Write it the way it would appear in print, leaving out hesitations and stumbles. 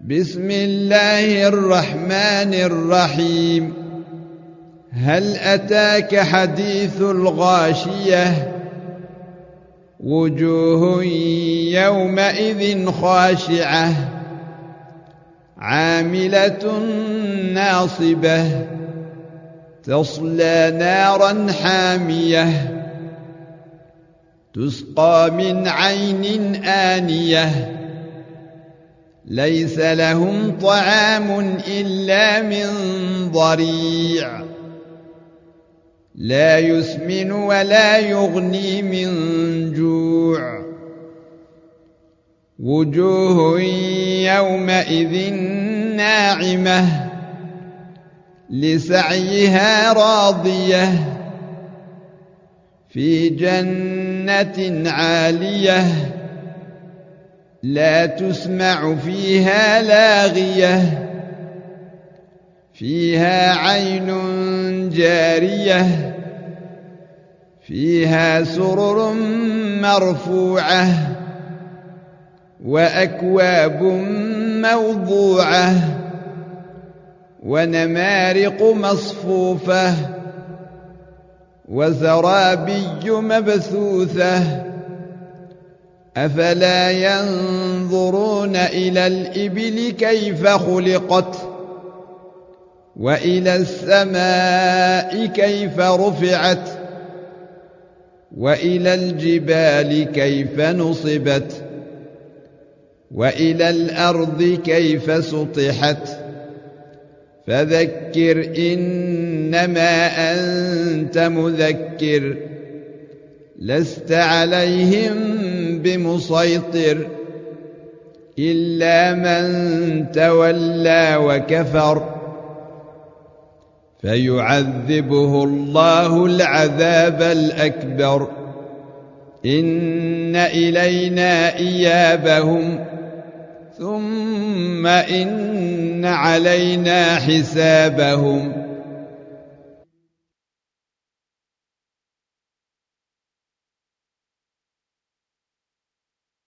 بسم الله الرحمن الرحيم. هل أتاك حديث الغاشية؟ وجوه يومئذ خاشعة عاملة ناصبة تصلى نارا حامية تسقى من عين آنية ليس لهم طعام إلا من ضريع لا يسمن ولا يغني من جوع. وجوه يومئذ ناعمة لسعيها راضية في جنة عالية لا تسمع فيها لاغية فيها عين جارية فيها سرر مرفوعة وأكواب موضوعة ونمارق مصفوفة وزرابي مبثوثة. أفلا ينظرون إلى الإبل كيف خلقت وإلى السماء كيف رفعت وإلى الجبال كيف نصبت وإلى الأرض كيف سطحت. فذكر إنما أنت مذكر لست عليهم بمسيطر إلا من تولى وكفر فيعذبه الله العذاب الأكبر. إن إلينا إيابهم ثم إن علينا حسابهم.